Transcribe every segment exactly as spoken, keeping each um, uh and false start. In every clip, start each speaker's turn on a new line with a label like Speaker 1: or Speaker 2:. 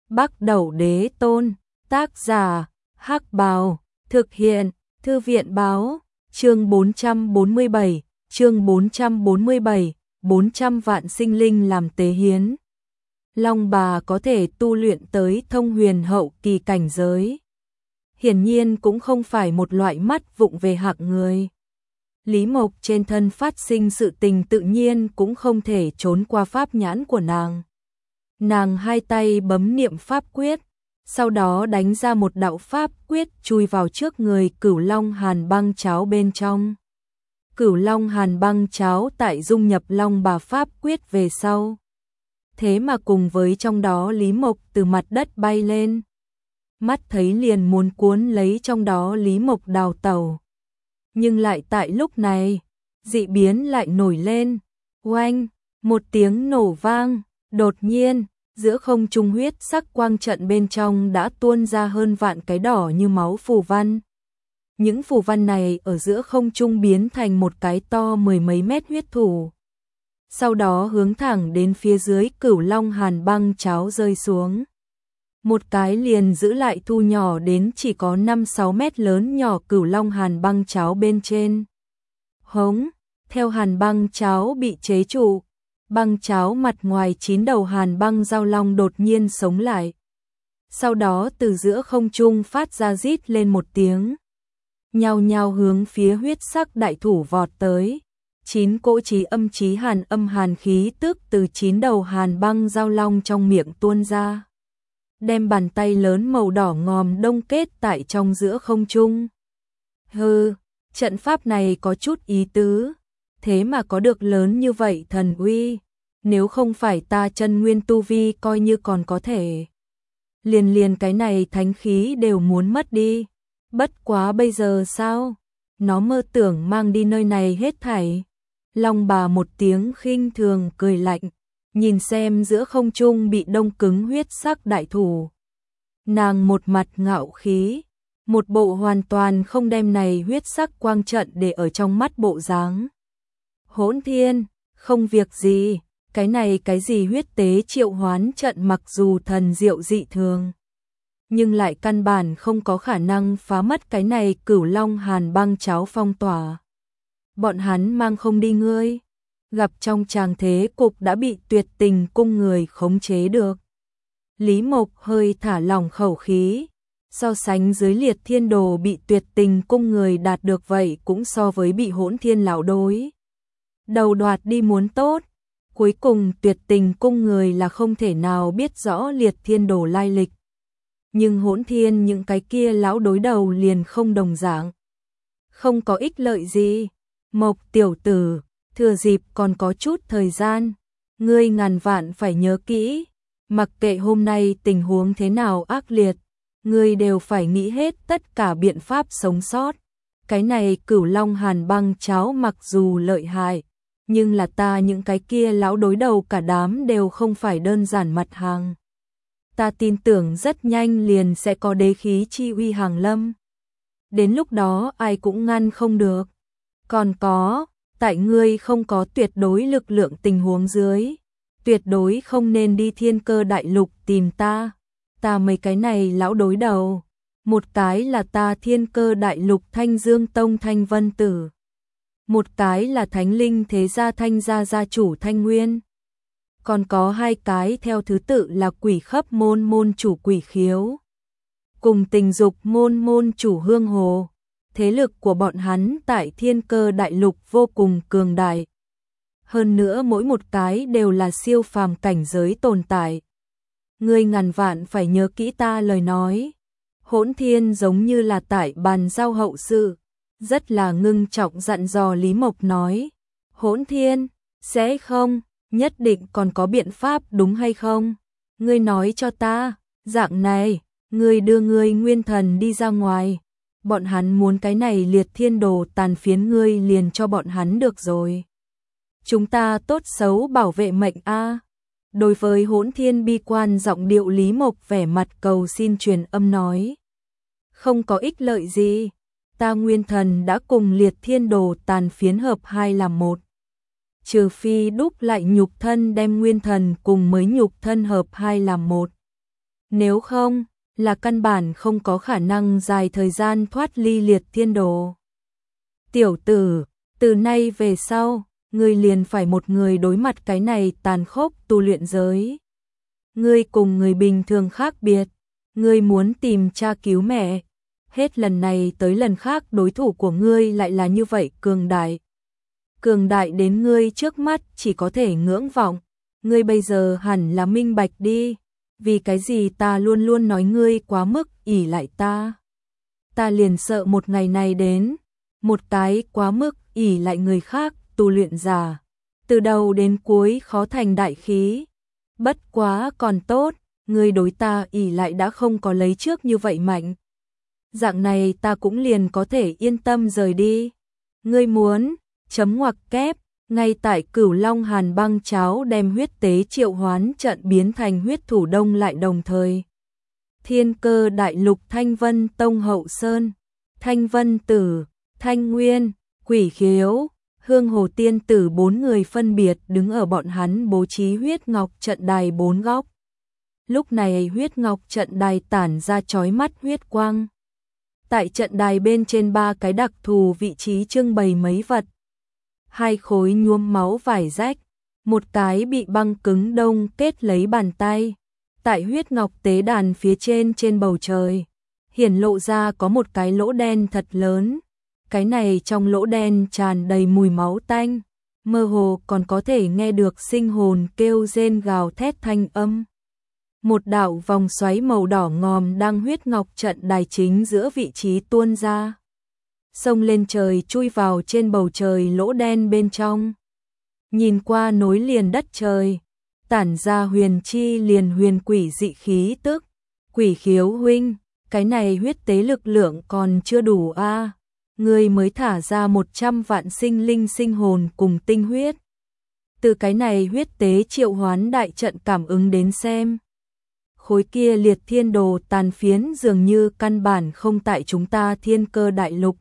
Speaker 1: Bắc Đẩu Đế Tôn, tác giả, Hắc Bào, thực hiện, Thư viện báo, chương bốn trăm bốn mươi bảy, chương bốn trăm bốn mươi bảy, bốn trăm vạn sinh linh làm tế hiến. Long bà có thể tu luyện tới thông huyền hậu kỳ cảnh giới. Hiển nhiên cũng không phải một loại mắt vụng về hạng người. Lý Mộc trên thân phát sinh sự tình tự nhiên cũng không thể trốn qua pháp nhãn của nàng. Nàng hai tay bấm niệm pháp quyết, sau đó đánh ra một đạo pháp quyết chui vào trước người Cửu Long Hàn Băng Cháo bên trong. Cửu Long Hàn Băng Cháo tại dung nhập Long bà pháp quyết về sau. Thế mà cùng với trong đó Lý Mộc từ mặt đất bay lên. Mắt thấy liền muốn cuốn lấy trong đó Lý Mộc đào tẩu. Nhưng lại tại lúc này, dị biến lại nổi lên. Oanh, một tiếng nổ vang, đột nhiên, giữa không trung huyết sắc quang trận bên trong đã tuôn ra hơn vạn cái đỏ như máu phù văn. Những phù văn này ở giữa không trung biến thành một cái to mười mấy mét huyết thủ. Sau đó hướng thẳng đến phía dưới Cửu Long Hàn Băng Cháo rơi xuống. Một cái liền giữ lại thu nhỏ đến chỉ có năm sáu mét lớn nhỏ Cửu Long Hàn Băng Cháo bên trên. Hống, theo Hàn Băng Cháo bị chế trụ, băng cháo mặt ngoài chín đầu hàn băng giao long đột nhiên sống lại. Sau đó từ giữa không trung phát ra rít lên một tiếng. Nhao nhao hướng phía huyết sắc đại thủ vọt tới. Chín cỗ chí âm chí hàn âm hàn khí tức từ chín đầu hàn băng giao long trong miệng tuôn ra. Đem bàn tay lớn màu đỏ ngòm đông kết tại trong giữa không trung. Hừ, trận pháp này có chút ý tứ. Thế mà có được lớn như vậy thần uy, nếu không phải ta chân nguyên tu vi coi như còn có thể. Liền liền cái này thánh khí đều muốn mất đi, bất quá bây giờ sao? Nó mơ tưởng mang đi nơi này hết thảy. Long bà một tiếng khinh thường cười lạnh, nhìn xem giữa không trung bị đông cứng huyết sắc đại thủ. Nàng một mặt ngạo khí, một bộ hoàn toàn không đem này huyết sắc quang trận để ở trong mắt bộ dáng. Hỗn Thiên, không việc gì, cái này cái gì huyết tế triệu hoán trận mặc dù thần diệu dị thường, nhưng lại căn bản không có khả năng phá mất cái này Cửu Long Hàn Băng Cháo phong tỏa. Bọn hắn mang không đi ngươi, gặp trong tràng thế cục đã bị Tuyệt Tình cung người khống chế được. Lý Mộc hơi thả lỏng khẩu khí, so sánh dưới Liệt Thiên Đồ bị Tuyệt Tình cung người đạt được vậy cũng so với bị Hỗn Thiên lão đối đầu đoạt đi muốn tốt. Cuối cùng Tuyệt Tình cung người là không thể nào biết rõ Liệt Thiên Đồ lai lịch. Nhưng Hỗn Thiên những cái kia lão đối đầu liền không đồng dạng. Không có ích lợi gì. Mộc tiểu tử, thừa dịp còn có chút thời gian, ngươi ngàn vạn phải nhớ kỹ, mặc kệ hôm nay tình huống thế nào ác liệt, ngươi đều phải nghĩ hết tất cả biện pháp sống sót. Cái này Cửu Long Hàn Băng Cháo mặc dù lợi hại, nhưng là ta những cái kia lão đối đầu cả đám đều không phải đơn giản mặt hàng. Ta tin tưởng rất nhanh liền sẽ có đế khí chi uy hàng lâm. Đến lúc đó ai cũng ngăn không được. Còn có, tại ngươi không có tuyệt đối lực lượng tình huống dưới, tuyệt đối không nên đi Thiên Cơ Đại Lục tìm ta. Ta mấy cái này lão đối đầu, một cái là ta Thiên Cơ Đại Lục Thanh Dương Tông Thanh Vân Tử, một cái là Thánh Linh Thế Gia Thanh Gia Gia chủ Thanh Nguyên. Còn có hai cái theo thứ tự là Quỷ Khấp môn môn chủ Quỷ Khiếu, cùng Tình Dục môn môn chủ Hương Hồ. Thế lực của bọn hắn tại Thiên Cơ Đại Lục vô cùng cường đại. Hơn nữa mỗi một cái đều là siêu phàm cảnh giới tồn tại. Ngươi ngàn vạn phải nhớ kỹ ta lời nói. Hỗn Thiên giống như là tại bàn giao hậu sự, rất là ngưng trọng dặn dò Lý Mộc nói. Hỗn Thiên, sẽ không, nhất định còn có biện pháp đúng hay không? Ngươi nói cho ta, dạng này, ngươi đưa ngươi nguyên thần đi ra ngoài. Bọn hắn muốn cái này Liệt Thiên Đồ tàn phiến ngươi liền cho bọn hắn được rồi. Chúng ta tốt xấu bảo vệ mệnh a. Đối với Hỗn Thiên bi quan giọng điệu Lý Mộc vẻ mặt cầu xin truyền âm nói. Không có ích lợi gì, ta nguyên thần đã cùng Liệt Thiên Đồ tàn phiến hợp hai làm một. Trừ phi đúc lại nhục thân đem nguyên thần cùng mới nhục thân hợp hai làm một. Nếu không, là căn bản không có khả năng dài thời gian thoát ly liệt thiên đồ. Tiểu tử, từ nay về sau, ngươi liền phải một người đối mặt cái này tàn khốc tu luyện giới. Ngươi cùng người bình thường khác biệt, ngươi muốn tìm cha cứu mẹ, hết lần này tới lần khác đối thủ của ngươi lại là như vậy cường đại. Cường đại đến ngươi trước mắt chỉ có thể ngưỡng vọng, ngươi bây giờ hẳn là minh bạch đi, vì cái gì ta luôn luôn nói ngươi quá mức ỷ lại ta. Ta liền sợ một ngày này đến, một cái quá mức ỷ lại người khác tu luyện giả, từ đầu đến cuối khó thành đại khí. Bất quá còn tốt, ngươi đối ta ỷ lại đã không có lấy trước như vậy mạnh. Dạng này ta cũng liền có thể yên tâm rời đi. Ngươi muốn, chấm ngoặc kép, ngay tại Cửu Long Hàn Băng Cháo đem huyết tế triệu hoán trận biến thành huyết thủ đông lại đồng thời. Thiên Cơ Đại Lục Thanh Vân Tông Hậu Sơn, Thanh Vân Tử, Thanh Nguyên, Quỷ Khiếu, Hương Hồ Tiên Tử bốn người phân biệt đứng ở bọn hắn bố trí huyết ngọc trận đài bốn góc. Lúc này huyết ngọc trận đài tản ra chói mắt huyết quang. Tại trận đài bên trên ba cái đặc thù vị trí trưng bày mấy vật. Hai khối nhuốm máu vải rách, một cái bị băng cứng đông kết lấy bàn tay. Tại huyết ngọc tế đàn phía trên trên bầu trời, hiển lộ ra có một cái lỗ đen thật lớn. Cái này trong lỗ đen tràn đầy mùi máu tanh, mơ hồ còn có thể nghe được sinh hồn kêu rên gào thét thanh âm. Một đạo vòng xoáy màu đỏ ngòm đang huyết ngọc trận đài chính giữa vị trí tuôn ra. Xông lên trời chui vào trên bầu trời lỗ đen bên trong. Nhìn qua nối liền đất trời, tản ra huyền chi liền huyền quỷ dị khí tức. Quỷ Khiếu huynh, cái này huyết tế lực lượng còn chưa đủ a à. Ngươi mới thả ra một trăm vạn sinh linh sinh hồn cùng tinh huyết. Từ cái này huyết tế triệu hoán đại trận cảm ứng đến xem. Khối kia liệt thiên đồ tàn phiến dường như căn bản không tại chúng ta Thiên Cơ Đại Lục.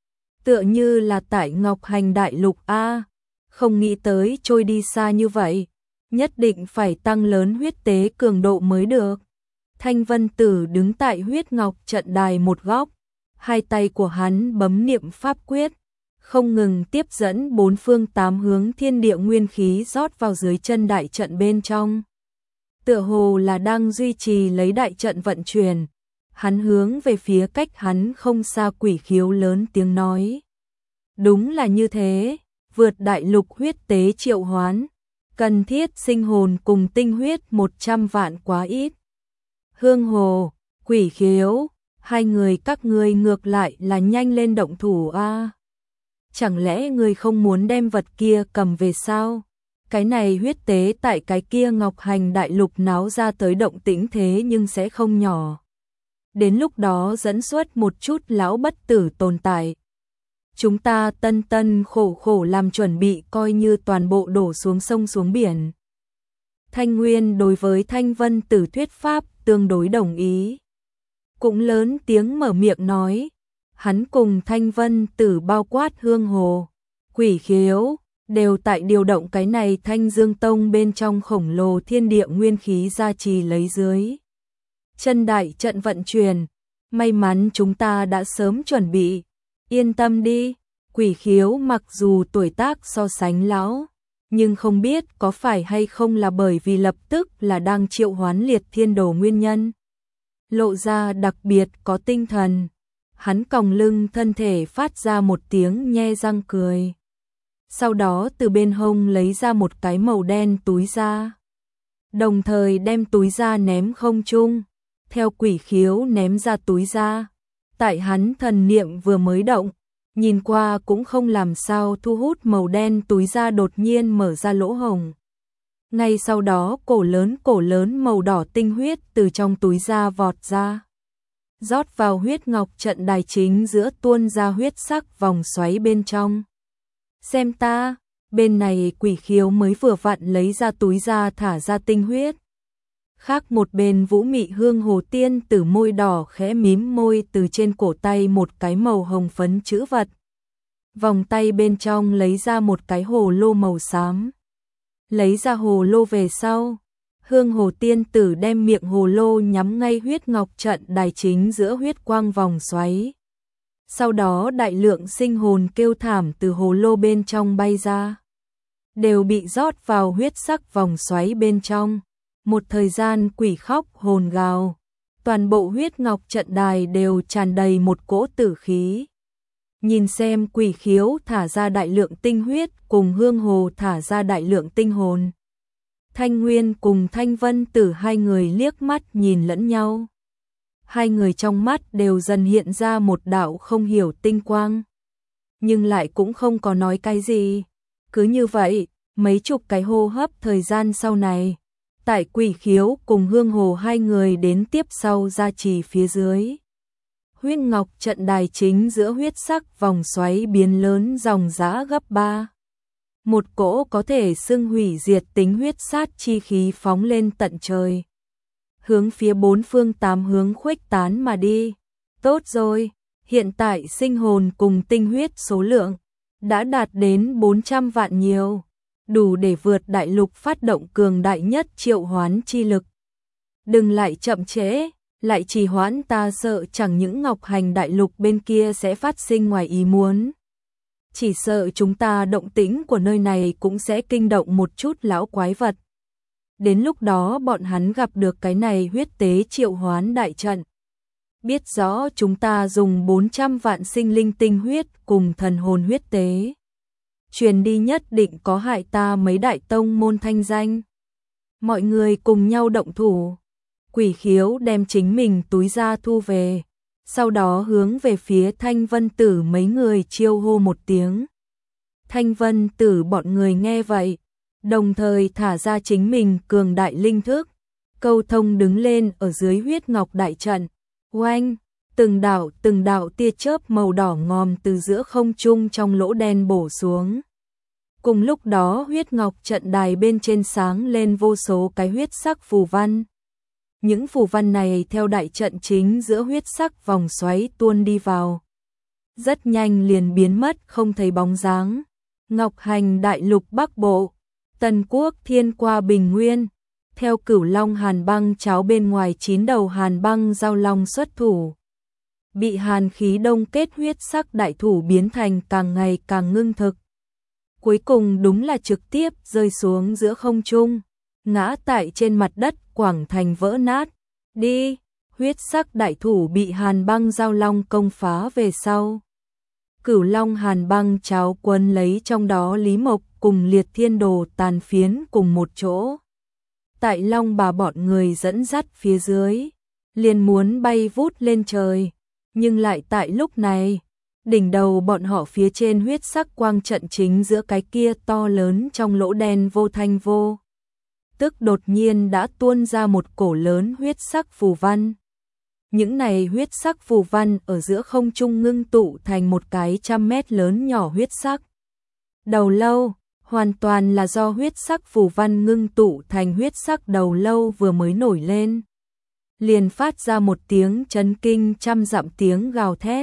Speaker 1: Tựa như là tại Ngọc Hành Đại Lục A, không nghĩ tới trôi đi xa như vậy, nhất định phải tăng lớn huyết tế cường độ mới được. Thanh Vân Tử đứng tại huyết ngọc trận đài một góc, hai tay của hắn bấm niệm pháp quyết, không ngừng tiếp dẫn bốn phương tám hướng thiên địa nguyên khí rót vào dưới chân đại trận bên trong. Tựa hồ là đang duy trì lấy đại trận vận chuyển. Hắn hướng về phía cách hắn không xa Quỷ Khiếu lớn tiếng nói. Đúng là như thế, vượt đại lục huyết tế triệu hoán, cần thiết sinh hồn cùng tinh huyết một trăm vạn quá ít. Hương Hồ, Quỷ Khiếu, hai người các ngươi ngược lại là nhanh lên động thủ a. À. Chẳng lẽ ngươi không muốn đem vật kia cầm về sao? Cái này huyết tế tại cái kia Ngọc Hành Đại Lục náo ra tới động tĩnh thế nhưng sẽ không nhỏ. Đến lúc đó dẫn xuất một chút lão bất tử tồn tại. Chúng ta tân tân khổ khổ làm chuẩn bị coi như toàn bộ đổ xuống sông xuống biển. Thanh Nguyên đối với Thanh Vân Tử thuyết pháp tương đối đồng ý. Cũng lớn tiếng mở miệng nói. Hắn cùng Thanh Vân Tử bao quát Hương Hồ, Quỷ Khiếu, đều tại điều động cái này Thanh Dương Tông bên trong khổng lồ thiên địa nguyên khí gia trì lấy dưới. Chân đại trận vận chuyển, may mắn chúng ta đã sớm chuẩn bị, yên tâm đi. Quỷ Khiếu mặc dù tuổi tác so sánh lão, nhưng không biết có phải hay không là bởi vì lập tức là đang triệu hoán liệt thiên đồ nguyên nhân. Lộ ra đặc biệt có tinh thần, hắn còng lưng thân thể phát ra một tiếng nhe răng cười. Sau đó từ bên hông lấy ra một cái màu đen túi da, đồng thời đem túi da ném không trung. Theo Quỷ Khiếu ném ra túi da, tại hắn thần niệm vừa mới động, nhìn qua cũng không làm sao thu hút màu đen túi da đột nhiên mở ra lỗ hổng. Ngay sau đó cổ lớn cổ lớn màu đỏ tinh huyết từ trong túi da vọt ra, rót vào huyết ngọc trận đài chính giữa tuôn ra huyết sắc vòng xoáy bên trong. Xem ta, bên này Quỷ Khiếu mới vừa vặn lấy ra túi da thả ra tinh huyết. Khác một bên Vũ Mị Hương Hồ Tiên Tử môi đỏ khẽ mím môi từ trên cổ tay một cái màu hồng phấn chữ vật. Vòng tay bên trong lấy ra một cái hồ lô màu xám. Lấy ra hồ lô về sau, Hương Hồ tiên tử đem miệng hồ lô nhắm ngay huyết ngọc trận đài chính giữa huyết quang vòng xoáy. Sau đó đại lượng sinh hồn kêu thảm từ hồ lô bên trong bay ra, đều bị rót vào huyết sắc vòng xoáy bên trong. Một thời gian quỷ khóc hồn gào, toàn bộ huyết ngọc trận đài đều tràn đầy một cỗ tử khí. Nhìn xem Quỷ Khiếu thả ra đại lượng tinh huyết cùng Hương Hồ thả ra đại lượng tinh hồn. Thanh Nguyên cùng Thanh Vân Tử hai người liếc mắt nhìn lẫn nhau. Hai người trong mắt đều dần hiện ra một đạo không hiểu tinh quang. Nhưng lại cũng không có nói cái gì. Cứ như vậy, mấy chục cái hô hấp thời gian sau này, tại Quỷ Khiếu cùng Hương Hồ hai người đến tiếp sau gia trì phía dưới. Huyết ngọc trận đài chính giữa huyết sắc vòng xoáy biến lớn dòng dã gấp ba. Một cỗ có thể xưng hủy diệt tính huyết sát chi khí phóng lên tận trời, hướng phía bốn phương tám hướng khuếch tán mà đi. Tốt rồi, hiện tại sinh hồn cùng tinh huyết số lượng đã đạt đến bốn trăm vạn nhiều, đủ để vượt đại lục phát động cường đại nhất triệu hoán chi lực. Đừng lại chậm trễ, lại trì hoãn ta sợ chẳng những Ngọc Hành đại lục bên kia sẽ phát sinh ngoài ý muốn. Chỉ sợ chúng ta động tĩnh của nơi này cũng sẽ kinh động một chút lão quái vật. Đến lúc đó bọn hắn gặp được cái này huyết tế triệu hoán đại trận, biết rõ chúng ta dùng bốn trăm vạn sinh linh tinh huyết cùng thần hồn huyết tế, truyền đi nhất định có hại ta mấy đại tông môn thanh danh. Mọi người cùng nhau động thủ. Quỷ Khiếu đem chính mình túi ra thu về, sau đó hướng về phía Thanh Vân Tử mấy người chiêu hô một tiếng. Thanh Vân Tử bọn người nghe vậy, đồng thời thả ra chính mình cường đại linh thức, câu thông đứng lên ở dưới huyết ngọc đại trận. Oanh, từng đạo từng đạo tia chớp màu đỏ ngòm từ giữa không trung trong lỗ đen bổ xuống. Cùng lúc đó huyết ngọc trận đài bên trên sáng lên vô số cái huyết sắc phù văn. Những phù văn này theo đại trận chính giữa huyết sắc vòng xoáy tuôn đi vào, rất nhanh liền biến mất không thấy bóng dáng. Ngọc Hành đại lục Bắc Bộ, Tần Quốc Thiên Qua Bình Nguyên, theo Cửu Long Hàn Băng cháo bên ngoài chín đầu Hàn Băng giao long xuất thủ. Bị hàn khí đông kết huyết sắc đại thủ biến thành càng ngày càng ngưng thực. Cuối cùng đúng là trực tiếp rơi xuống giữa không trung, ngã tại trên mặt đất quảng thành vỡ nát. Đi, huyết sắc đại thủ bị Hàn Băng giao long công phá về sau. Cửu Long Hàn Băng cháo quấn lấy trong đó Lý Mộc cùng Liệt Thiên Đồ tàn phiến cùng một chỗ. Tại Long Bà bọn người dẫn dắt phía dưới, liền muốn bay vút lên trời, nhưng lại tại lúc này, đỉnh đầu bọn họ phía trên huyết sắc quang trận chính giữa cái kia to lớn trong lỗ đen vô thanh vô tức đột nhiên đã tuôn ra một cổ lớn huyết sắc phù văn. Những này huyết sắc phù văn ở giữa không trung ngưng tụ thành một cái trăm mét lớn nhỏ huyết sắc đầu lâu, hoàn toàn là do huyết sắc phù văn ngưng tụ thành huyết sắc đầu lâu vừa mới nổi lên, liền phát ra một tiếng chấn kinh trăm dặm tiếng gào thét.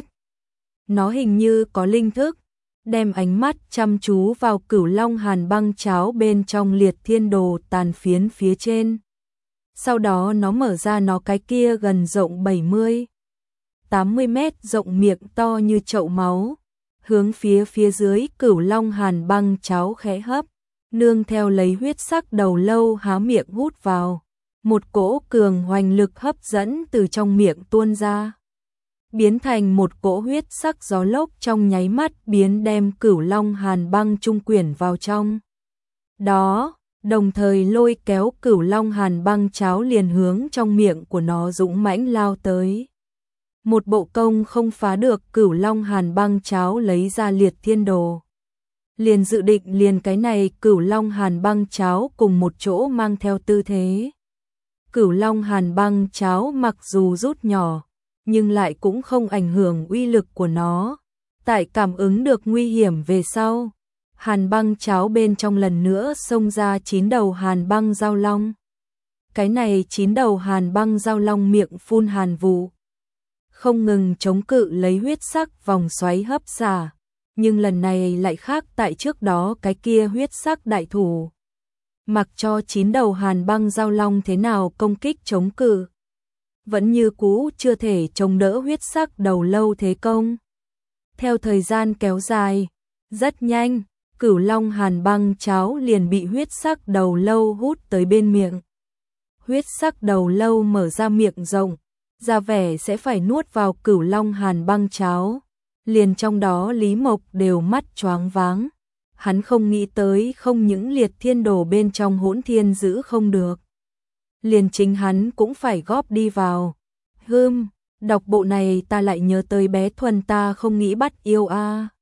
Speaker 1: Nó hình như có linh thức, đem ánh mắt chăm chú vào Cửu Long Hàn Băng cháo bên trong Liệt Thiên Đồ tàn phiến phía trên. Sau đó nó mở ra nó cái kia gần rộng bảy mươi, tám mươi mét rộng miệng to như chậu máu, hướng phía phía dưới Cửu Long Hàn Băng cháo khẽ hấp, nương theo lấy huyết sắc đầu lâu há miệng hút vào. Một cỗ cường hoành lực hấp dẫn từ trong miệng tuôn ra, biến thành một cỗ huyết sắc gió lốc trong nháy mắt biến đem Cửu Long Hàn Băng trung quyển vào trong. Đó, đồng thời lôi kéo Cửu Long Hàn Băng cháo liền hướng trong miệng của nó dũng mãnh lao tới. Một bộ công không phá được Cửu Long Hàn Băng cháo lấy ra Liệt Thiên Đồ. Liền dự định liền cái này Cửu Long Hàn Băng cháo cùng một chỗ mang theo tư thế. Cửu Long Hàn Băng cháo mặc dù rút nhỏ, nhưng lại cũng không ảnh hưởng uy lực của nó. Tại cảm ứng được nguy hiểm về sau, Hàn Băng cháo bên trong lần nữa xông ra chín đầu Hàn Băng giao long. Cái này chín đầu Hàn Băng giao long miệng phun hàn vụ, không ngừng chống cự lấy huyết sắc vòng xoáy hấp xả, nhưng lần này lại khác tại trước đó cái kia huyết sắc đại thủ. mặc cho chín đầu hàn băng giao long thế nào công kích chống cự, vẫn như cũ chưa thể chống đỡ huyết sắc đầu lâu thế công. Theo thời gian kéo dài, rất nhanh, cửu long hàn băng cháo liền bị huyết sắc đầu lâu hút tới bên miệng. Huyết sắc đầu lâu mở ra miệng rộng, ra vẻ sẽ phải nuốt vào cửu long hàn băng cháo. Liền trong đó Lý Mộc đều mắt choáng váng. Hắn không nghĩ tới không những liệt thiên đồ bên trong hỗn thiên giữ không được. Liền chính hắn cũng phải góp đi vào. Hưm, đọc bộ này ta lại nhớ tới bé Thuần ta không nghĩ bắt yêu a.